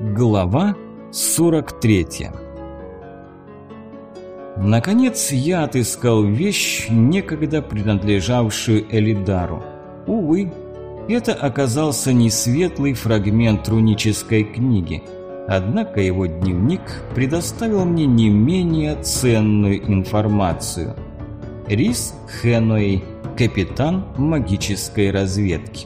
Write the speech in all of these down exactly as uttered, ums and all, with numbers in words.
Глава сорок третья. Наконец я отыскал вещь, некогда принадлежавшую Элидару. Увы, это оказался не светлый фрагмент рунической книги, однако его дневник предоставил мне не менее ценную информацию. Рис Хэнуэй, капитан магической разведки.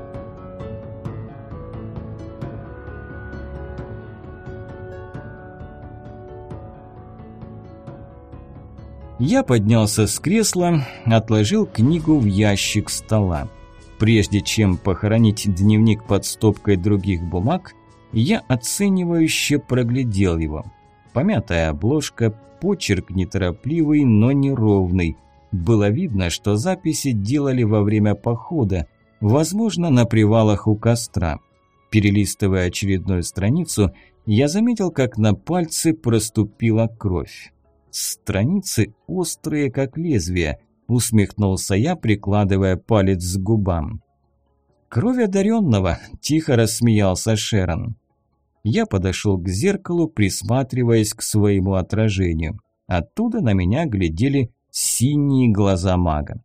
Я поднялся с кресла, отложил книгу в ящик стола. Прежде чем похоронить дневник под стопкой других бумаг, я оценивающе проглядел его. Помятая обложка, почерк неторопливый, но неровный. Было видно, что записи делали во время похода, возможно, на привалах у костра. Перелистывая очередную страницу, я заметил, как на пальце проступила кровь. «Страницы острые, как лезвие», – усмехнулся я, прикладывая палец к губам. «Кровь одаренного», – тихо рассмеялся Шерон. Я подошел к зеркалу, присматриваясь к своему отражению. Оттуда на меня глядели синие глаза мага.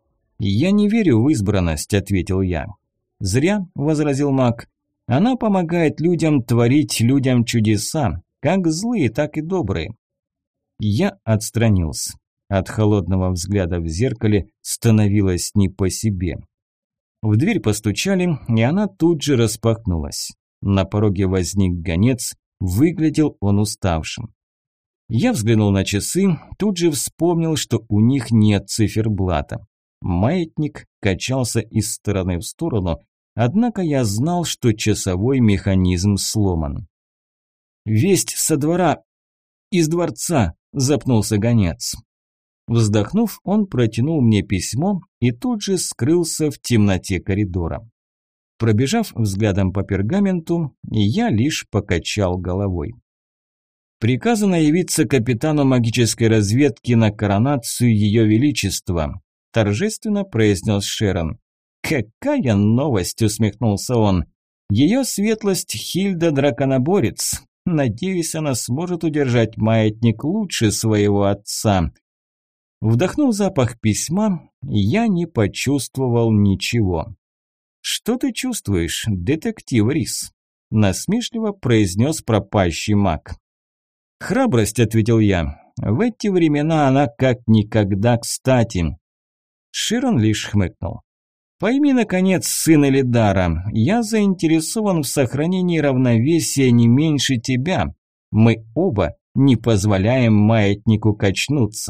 «Я не верю в избранность», – ответил я. «Зря», – возразил маг. «Она помогает людям творить людям чудеса, как злые, так и добрые». Я отстранился. От холодного взгляда в зеркале становилось не по себе. В дверь постучали, и она тут же распахнулась. На пороге возник гонец, выглядел он уставшим. Я взглянул на часы, тут же вспомнил, что у них нет циферблата. Маятник качался из стороны в сторону, однако я знал, что часовой механизм сломан. «Весть со двора, из дворца!» – запнулся гонец. Вздохнув, он протянул мне письмо и тут же скрылся в темноте коридора. Пробежав взглядом по пергаменту, я лишь покачал головой. «Приказано явиться капитану магической разведки на коронацию Ее Величества», – торжественно произнес Шерон. «Какая новость!» – усмехнулся он. «Ее светлость Хильда Драконоборец. Надеюсь, она сможет удержать маятник лучше своего отца». Вдохнув запах письма, я не почувствовал ничего. «Что ты чувствуешь, детектив Рис?» – насмешливо произнес пропащий маг. «Храбрость», – ответил я. «В эти времена она как никогда кстати». Широн лишь хмыкнул. «Пойми, наконец, сын Элидара, я заинтересован в сохранении равновесия не меньше тебя. Мы оба не позволяем маятнику качнуться».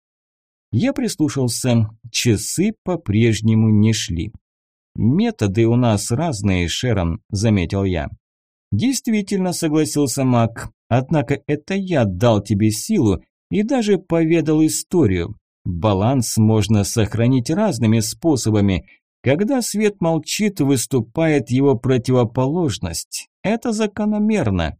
Я прислушался, часы по-прежнему не шли. «Методы у нас разные, Шерон», – заметил я. «Действительно», – согласился маг, – «однако это я дал тебе силу и даже поведал историю. Баланс можно сохранить разными способами. Когда свет молчит, выступает его противоположность. Это закономерно».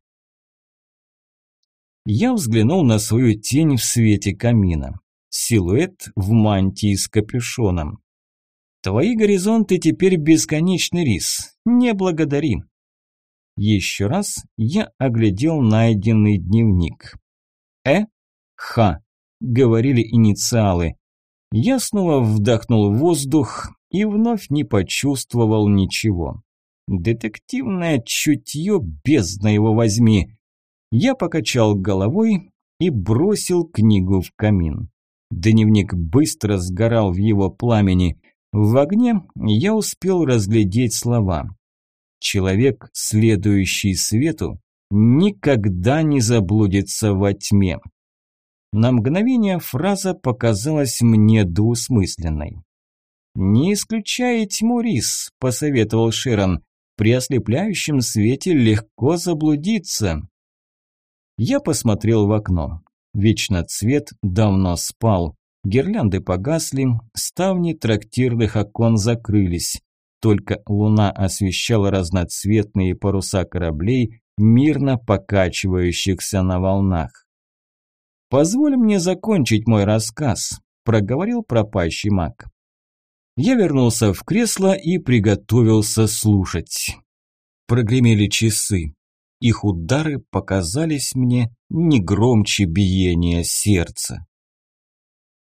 Я взглянул на свою тень в свете камина. Силуэт в мантии с капюшоном. «Твои горизонты теперь бесконечный, Рис. Не благодари». Еще раз я оглядел найденный дневник. «Э. Х», – говорили инициалы. Я снова вдохнул воздух и вновь не почувствовал ничего. Детективное чутье, бездна его возьми. Я покачал головой и бросил книгу в камин. Дневник быстро сгорал в его пламени. В огне я успел разглядеть слова. «Человек, следующий свету, никогда не заблудится во тьме». На мгновение фраза показалась мне двусмысленной. «Не исключай тьму, Рис», – посоветовал Шерон. «При ослепляющем свете легко заблудиться». Я посмотрел в окно. Вечноцвет давно спал. Гирлянды погасли, ставни трактирных окон закрылись. Только луна освещала разноцветные паруса кораблей, мирно покачивающихся на волнах. «Позволь мне закончить мой рассказ», – проговорил пропащий маг. Я вернулся в кресло и приготовился слушать. Прогремели часы. их удары показались мне не громче биения сердца.